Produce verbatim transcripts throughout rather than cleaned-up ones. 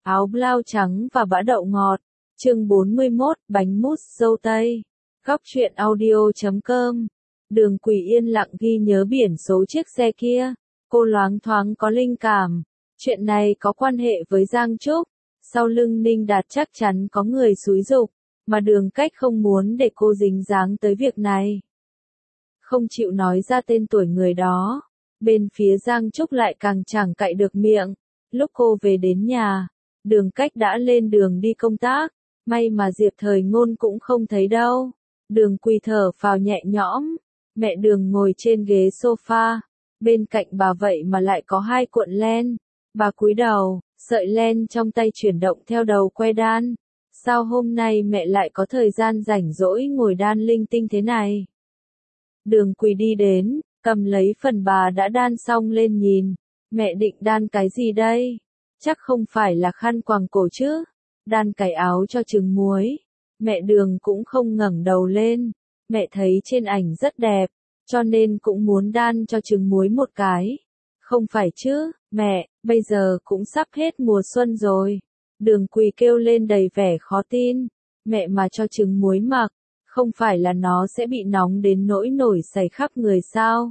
áo blau trắng và bã đậu ngọt. Chương bốn mươi mốt, bánh mousse dâu tây. Góc truyện audio chấm com. Đường Quỳ yên lặng ghi nhớ biển số chiếc xe kia. Cô loáng thoáng có linh cảm. Chuyện này có quan hệ với Giang Trúc. Sau lưng Ninh Đạt chắc chắn có người xúi giục, mà Đường Cách không muốn để cô dính dáng tới việc này. Không chịu nói ra tên tuổi người đó. Bên phía Giang Trúc lại càng chẳng cậy được miệng. Lúc cô về đến nhà, Đường Cách đã lên đường đi công tác. May mà Diệp Thời Ngôn cũng không thấy đâu. Đường Quỳ thở phào nhẹ nhõm. Mẹ Đường ngồi trên ghế sofa. Bên cạnh bà vậy mà lại có hai cuộn len. Bà cúi đầu, sợi len trong tay chuyển động theo đầu que đan. Sao hôm nay mẹ lại có thời gian rảnh rỗi ngồi đan linh tinh thế này? Đường Quỳ đi đến, cầm lấy phần bà đã đan xong lên nhìn. Mẹ định đan cái gì đây? Chắc không phải là khăn quàng cổ chứ? Đan cái áo cho trứng muối. Mẹ Đường cũng không ngẩng đầu lên. Mẹ thấy trên ảnh rất đẹp, cho nên cũng muốn đan cho trứng muối một cái. Không phải chứ, mẹ, bây giờ cũng sắp hết mùa xuân rồi. Đường Quỳ kêu lên đầy vẻ khó tin. Mẹ mà cho trứng muối mặc, không phải là nó sẽ bị nóng đến nỗi nổi sảy khắp người sao?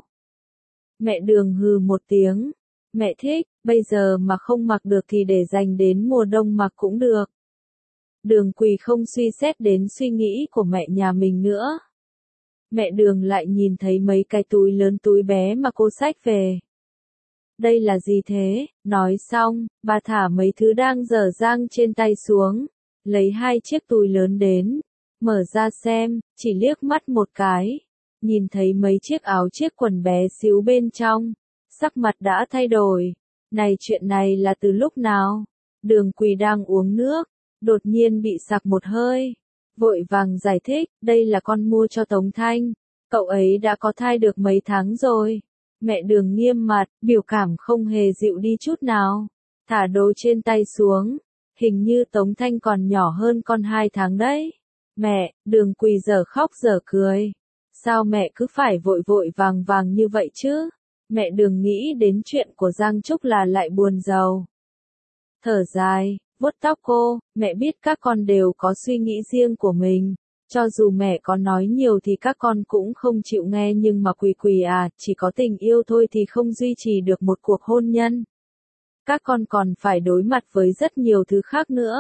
Mẹ Đường hừ một tiếng. Mẹ thích, bây giờ mà không mặc được thì để dành đến mùa đông mặc cũng được. Đường Quỳ không suy xét đến suy nghĩ của mẹ nhà mình nữa. Mẹ Đường lại nhìn thấy mấy cái túi lớn túi bé mà cô xách về. Đây là gì thế? Nói xong, bà thả mấy thứ đang dở dang trên tay xuống, lấy hai chiếc túi lớn đến, mở ra xem, chỉ liếc mắt một cái, nhìn thấy mấy chiếc áo chiếc quần bé xíu bên trong, sắc mặt đã thay đổi. Này, chuyện này là từ lúc nào? Đường Quỳ đang uống nước, đột nhiên bị sặc một hơi, vội vàng giải thích, đây là con mua cho Tống Thanh, cậu ấy đã có thai được mấy tháng rồi. Mẹ Đường nghiêm mặt, biểu cảm không hề dịu đi chút nào, thả đồ trên tay xuống, hình như Tống Thanh còn nhỏ hơn con hai tháng đấy. Mẹ, Đường Quỳ dở khóc dở cười. Sao mẹ cứ phải vội vội vàng vàng như vậy chứ? Mẹ Đường nghĩ đến chuyện của Giang Trúc là lại buồn rầu. Thở dài, vuốt tóc cô, mẹ biết các con đều có suy nghĩ riêng của mình. Cho dù mẹ có nói nhiều thì các con cũng không chịu nghe, nhưng mà Quỳ Quỳ à, chỉ có tình yêu thôi thì không duy trì được một cuộc hôn nhân. Các con còn phải đối mặt với rất nhiều thứ khác nữa.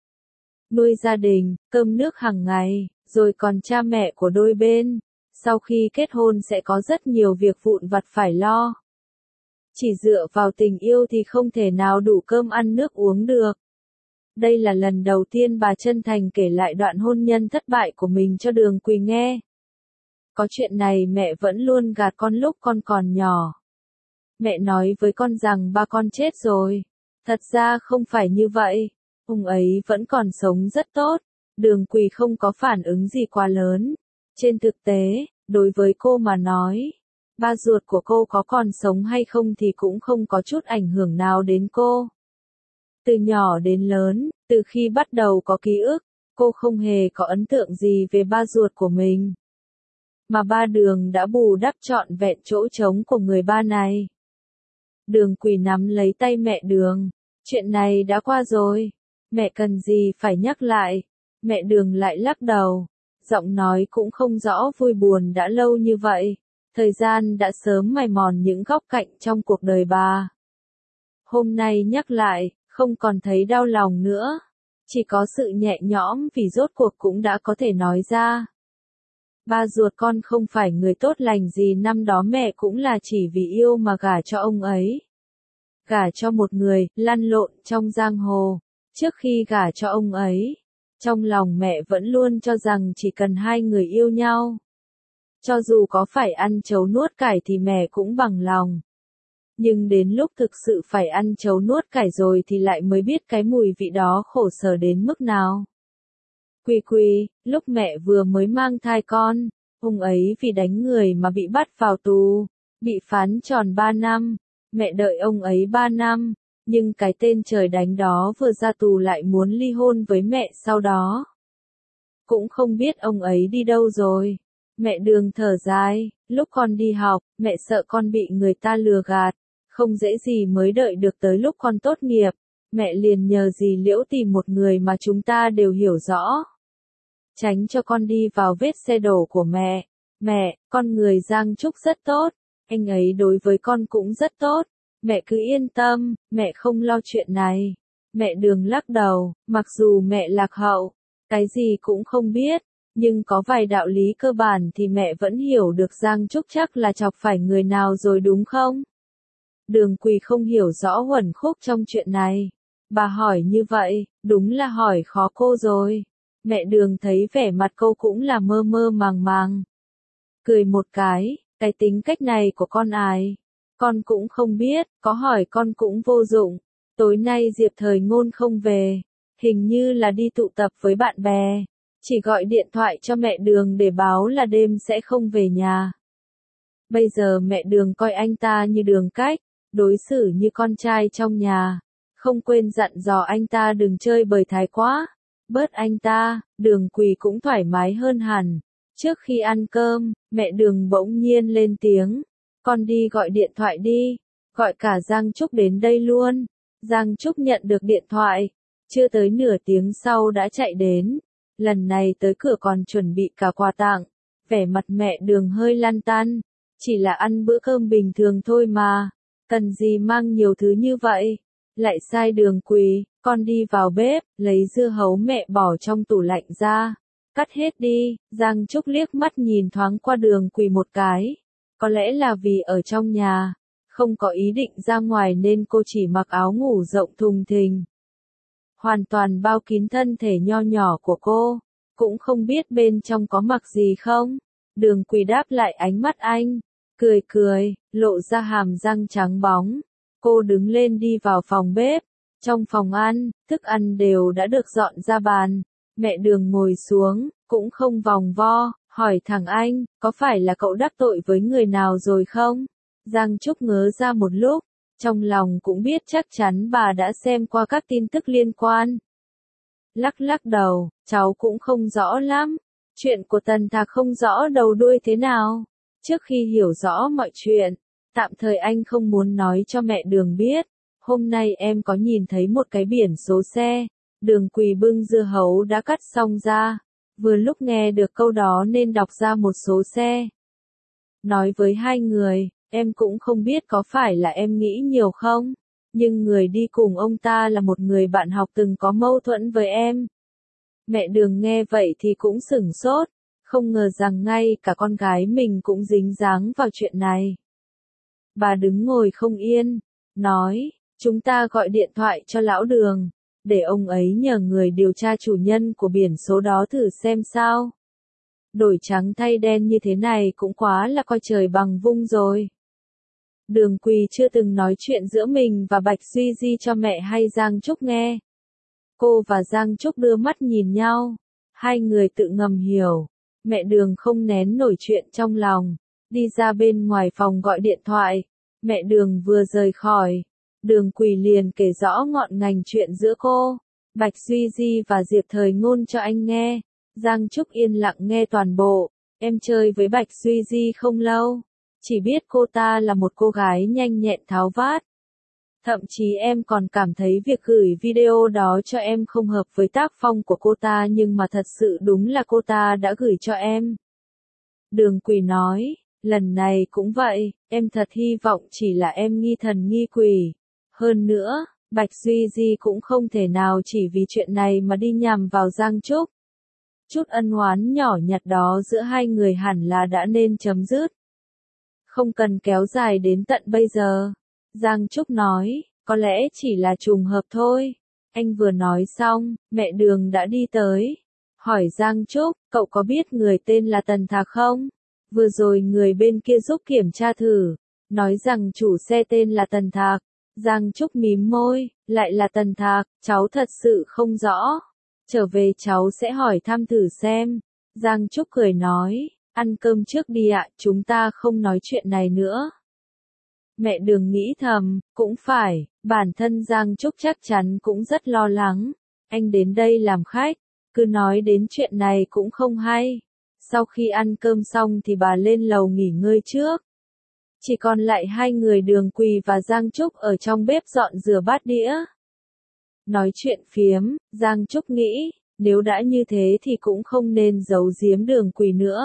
Nuôi gia đình, cơm nước hàng ngày, rồi còn cha mẹ của đôi bên. Sau khi kết hôn sẽ có rất nhiều việc vụn vặt phải lo. Chỉ dựa vào tình yêu thì không thể nào đủ cơm ăn nước uống được. Đây là lần đầu tiên bà chân thành kể lại đoạn hôn nhân thất bại của mình cho Đường Quỳ nghe. Có chuyện này mẹ vẫn luôn gạt con lúc con còn nhỏ. Mẹ nói với con rằng ba con chết rồi. Thật ra không phải như vậy. Ông ấy vẫn còn sống rất tốt. Đường Quỳ không có phản ứng gì quá lớn. Trên thực tế, đối với cô mà nói, ba ruột của cô có còn sống hay không thì cũng không có chút ảnh hưởng nào đến cô. Từ nhỏ đến lớn, từ khi bắt đầu có ký ức, cô không hề có ấn tượng gì về ba ruột của mình. Mà ba Đường đã bù đắp trọn vẹn chỗ trống của người ba này. Đường Quỳ nắm lấy tay mẹ Đường. Chuyện này đã qua rồi. Mẹ cần gì phải nhắc lại. Mẹ Đường lại lắc đầu. Giọng nói cũng không rõ vui buồn đã lâu như vậy. Thời gian đã sớm mài mòn những góc cạnh trong cuộc đời bà. Hôm nay nhắc lại, không còn thấy đau lòng nữa. Chỉ có sự nhẹ nhõm vì rốt cuộc cũng đã có thể nói ra. Ba ruột con không phải người tốt lành gì, năm đó mẹ cũng là chỉ vì yêu mà gả cho ông ấy. Gả cho một người, lăn lộn trong giang hồ. Trước khi gả cho ông ấy, trong lòng mẹ vẫn luôn cho rằng chỉ cần hai người yêu nhau. Cho dù có phải ăn trấu nuốt cải thì mẹ cũng bằng lòng. Nhưng đến lúc thực sự phải ăn trấu nuốt cải rồi thì lại mới biết cái mùi vị đó khổ sở đến mức nào. Quỳ Quỳ, lúc mẹ vừa mới mang thai con, ông ấy vì đánh người mà bị bắt vào tù, bị phán tròn ba năm, mẹ đợi ông ấy ba năm, nhưng cái tên trời đánh đó vừa ra tù lại muốn ly hôn với mẹ sau đó. Cũng không biết ông ấy đi đâu rồi. Mẹ Đường thở dài, lúc con đi học, mẹ sợ con bị người ta lừa gạt, không dễ gì mới đợi được tới lúc con tốt nghiệp, mẹ liền nhờ dì Liễu tìm một người mà chúng ta đều hiểu rõ. Tránh cho con đi vào vết xe đổ của mẹ. Mẹ, con người Giang Trúc rất tốt, anh ấy đối với con cũng rất tốt. Mẹ cứ yên tâm, mẹ không lo chuyện này. Mẹ Đường lắc đầu, mặc dù mẹ lạc hậu, cái gì cũng không biết, nhưng có vài đạo lý cơ bản thì mẹ vẫn hiểu được. Giang Trúc chắc là chọc phải người nào rồi đúng không? Đường Quỳ không hiểu rõ uẩn khúc trong chuyện này. Bà hỏi như vậy, đúng là hỏi khó cô rồi. Mẹ Đường thấy vẻ mặt cô cũng là mơ mơ màng màng. Cười một cái, cái tính cách này của con ai? Con cũng không biết, có hỏi con cũng vô dụng. Tối nay Diệp Thời Ngôn không về, hình như là đi tụ tập với bạn bè. Chỉ gọi điện thoại cho mẹ Đường để báo là đêm sẽ không về nhà. Bây giờ mẹ Đường coi anh ta như Đường Cách, đối xử như con trai trong nhà. Không quên dặn dò anh ta đừng chơi bời thái quá. Bớt anh ta, Đường Quỳ cũng thoải mái hơn hẳn. Trước khi ăn cơm, mẹ Đường bỗng nhiên lên tiếng. Con đi gọi điện thoại đi, gọi cả Giang Trúc đến đây luôn. Giang Trúc nhận được điện thoại, chưa tới nửa tiếng sau đã chạy đến. Lần này tới cửa còn chuẩn bị cả quà tặng. Vẻ mặt mẹ Đường hơi lăn tăn, chỉ là ăn bữa cơm bình thường thôi mà, cần gì mang nhiều thứ như vậy. Lại sai Đường Quỳ, con đi vào bếp, lấy dưa hấu mẹ bỏ trong tủ lạnh ra, cắt hết đi. Giang Trúc liếc mắt nhìn thoáng qua Đường Quỳ một cái. Có lẽ là vì ở trong nhà, không có ý định ra ngoài nên cô chỉ mặc áo ngủ rộng thùng thình, hoàn toàn bao kín thân thể nho nhỏ của cô, cũng không biết bên trong có mặc gì không. Đường Quỳ đáp lại ánh mắt anh, cười cười, lộ ra hàm răng trắng bóng. Cô đứng lên đi vào phòng bếp. Trong phòng ăn, thức ăn đều đã được dọn ra bàn. Mẹ Đường ngồi xuống, cũng không vòng vo, hỏi thẳng anh, có phải là cậu đắc tội với người nào rồi không? Giang Trúc ngớ ra một lúc, trong lòng cũng biết chắc chắn bà đã xem qua các tin tức liên quan. Lắc lắc đầu, cháu cũng không rõ lắm. Chuyện của Tần Thạc không rõ đầu đuôi thế nào. Trước khi hiểu rõ mọi chuyện, tạm thời anh không muốn nói cho mẹ Đường biết. Hôm nay em có nhìn thấy một cái biển số xe. Đường Quỳ bưng dưa hấu đã cắt xong ra. Vừa lúc nghe được câu đó nên đọc ra một số xe. Nói với hai người, em cũng không biết có phải là em nghĩ nhiều không, nhưng người đi cùng ông ta là một người bạn học từng có mâu thuẫn với em. Mẹ Đường nghe vậy thì cũng sửng sốt, không ngờ rằng ngay cả con gái mình cũng dính dáng vào chuyện này. Bà đứng ngồi không yên, nói, chúng ta gọi điện thoại cho lão Đường, để ông ấy nhờ người điều tra chủ nhân của biển số đó thử xem sao. Đổi trắng thay đen như thế này cũng quá là coi trời bằng vung rồi. Đường Quỳ chưa từng nói chuyện giữa mình và Bạch Duy Di cho mẹ hay Giang Trúc nghe. Cô và Giang Trúc đưa mắt nhìn nhau, hai người tự ngầm hiểu. Mẹ Đường không nén nổi chuyện trong lòng, đi ra bên ngoài phòng gọi điện thoại. Mẹ Đường vừa rời khỏi, Đường Quỳ liền kể rõ ngọn ngành chuyện giữa cô, Bạch Duy Di và Diệp Thời Ngôn cho anh nghe. Giang Trúc yên lặng nghe toàn bộ. Em chơi với Bạch Duy Di không lâu, chỉ biết cô ta là một cô gái nhanh nhẹn tháo vát. Thậm chí em còn cảm thấy việc gửi video đó cho em không hợp với tác phong của cô ta, nhưng mà thật sự đúng là cô ta đã gửi cho em. Đường Quỳ nói, lần này cũng vậy, em thật hy vọng chỉ là em nghi thần nghi quỷ. Hơn nữa, Bạch Duy Di cũng không thể nào chỉ vì chuyện này mà đi nhằm vào Giang Trúc. Chút ân oán nhỏ nhặt đó giữa hai người hẳn là đã nên chấm dứt. Không cần kéo dài đến tận bây giờ. Giang Trúc nói, có lẽ chỉ là trùng hợp thôi. Anh vừa nói xong, mẹ Đường đã đi tới. Hỏi Giang Trúc, cậu có biết người tên là Tần Thạc không? Vừa rồi người bên kia giúp kiểm tra thử, nói rằng chủ xe tên là Tần Thạc. Giang Trúc mím môi, lại là Tần Thạc, cháu thật sự không rõ. Trở về cháu sẽ hỏi thăm thử xem. Giang Trúc cười nói, ăn cơm trước đi ạ, chúng ta không nói chuyện này nữa. Mẹ Đường nghĩ thầm, cũng phải, bản thân Giang Trúc chắc chắn cũng rất lo lắng. Anh đến đây làm khách, cứ nói đến chuyện này cũng không hay. Sau khi ăn cơm xong thì bà lên lầu nghỉ ngơi trước. Chỉ còn lại hai người Đường Quỳ và Giang Trúc ở trong bếp dọn rửa bát đĩa. Nói chuyện phiếm, Giang Trúc nghĩ, nếu đã như thế thì cũng không nên giấu giếm Đường Quỳ nữa.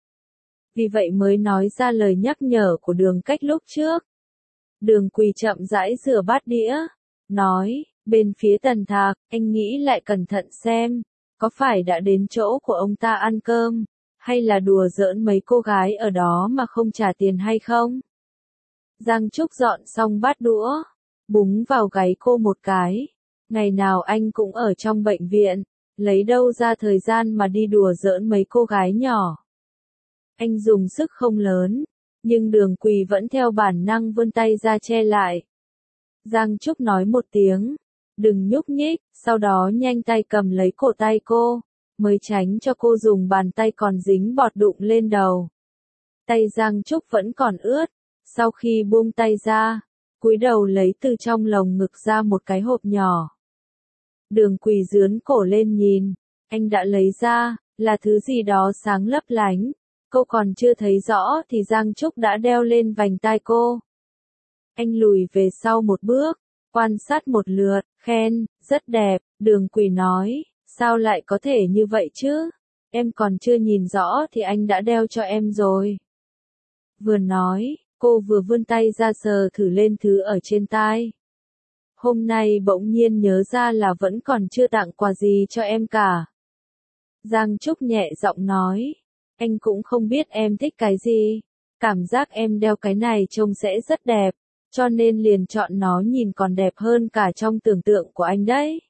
Vì vậy mới nói ra lời nhắc nhở của Đường Cách lúc trước. Đường Quỳ chậm rãi rửa bát đĩa, nói, bên phía Tần Thạc, anh nghĩ lại cẩn thận xem, có phải đã đến chỗ của ông ta ăn cơm, hay là đùa giỡn mấy cô gái ở đó mà không trả tiền hay không? Giang Trúc dọn xong bát đũa, búng vào gáy cô một cái. Ngày nào anh cũng ở trong bệnh viện, lấy đâu ra thời gian mà đi đùa giỡn mấy cô gái nhỏ. Anh dùng sức không lớn, nhưng Đường Quỳ vẫn theo bản năng vươn tay ra che lại. Giang Trúc nói một tiếng, đừng nhúc nhích, sau đó nhanh tay cầm lấy cổ tay cô, mới tránh cho cô dùng bàn tay còn dính bọt đụng lên đầu. Tay Giang Trúc vẫn còn ướt, sau khi buông tay ra, cúi đầu lấy từ trong lồng ngực ra một cái hộp nhỏ. Đường Quỳ dướn cổ lên nhìn, anh đã lấy ra, là thứ gì đó sáng lấp lánh. Cô còn chưa thấy rõ thì Giang Trúc đã đeo lên vành tai cô. Anh lùi về sau một bước, quan sát một lượt, khen, rất đẹp, Đường Quỳ nói, sao lại có thể như vậy chứ? Em còn chưa nhìn rõ thì anh đã đeo cho em rồi. Vừa nói, cô vừa vươn tay ra sờ thử lên thứ ở trên tai. Hôm nay bỗng nhiên nhớ ra là vẫn còn chưa tặng quà gì cho em cả. Giang Trúc nhẹ giọng nói, anh cũng không biết em thích cái gì. Cảm giác em đeo cái này trông sẽ rất đẹp, cho nên liền chọn nó, nhìn còn đẹp hơn cả trong tưởng tượng của anh đấy.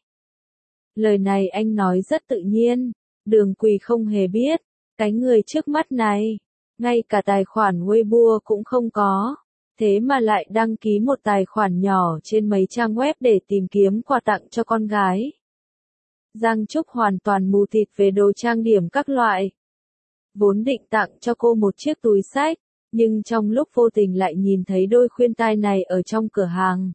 Lời này anh nói rất tự nhiên, Đường Quỳ không hề biết, cái người trước mắt này, ngay cả tài khoản Weibo cũng không có, thế mà lại đăng ký một tài khoản nhỏ trên mấy trang web để tìm kiếm quà tặng cho con gái. Giang Trúc hoàn toàn mù tịt về đồ trang điểm các loại. Vốn định tặng cho cô một chiếc túi xách, nhưng trong lúc vô tình lại nhìn thấy đôi khuyên tai này ở trong cửa hàng.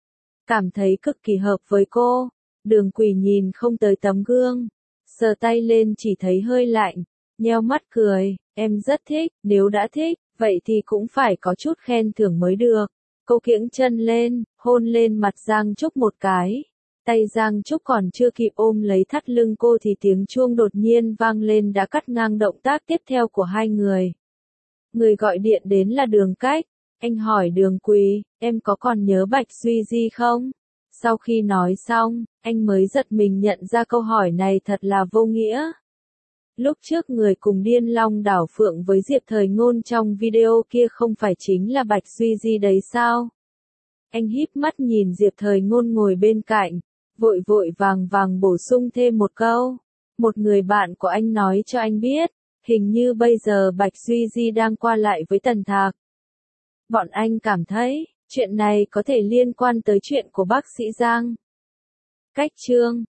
Cảm thấy cực kỳ hợp với cô, Đường Quỳ nhìn không tới tấm gương, sờ tay lên chỉ thấy hơi lạnh, nheo mắt cười, em rất thích, nếu đã thích, vậy thì cũng phải có chút khen thưởng mới được. Cô kiễng chân lên, hôn lên mặt Giang Trúc một cái. Tay Giang Trúc còn chưa kịp ôm lấy thắt lưng cô thì tiếng chuông đột nhiên vang lên đã cắt ngang động tác tiếp theo của hai người. Người gọi điện đến là Đường Cách. Anh hỏi Đường Quỳ, em có còn nhớ Bạch Duy Di không? Sau khi nói xong, anh mới giật mình nhận ra câu hỏi này thật là vô nghĩa. Lúc trước người cùng điên long đảo phượng với Diệp Thời Ngôn trong video kia không phải chính là Bạch Duy Di đấy sao? Anh híp mắt nhìn Diệp Thời Ngôn ngồi bên cạnh, vội vội vàng vàng bổ sung thêm một câu. Một người bạn của anh nói cho anh biết, hình như bây giờ Bạch Duy Di đang qua lại với Tần Thạc. Bọn anh cảm thấy, chuyện này có thể liên quan tới chuyện của bác sĩ Giang. Cách chương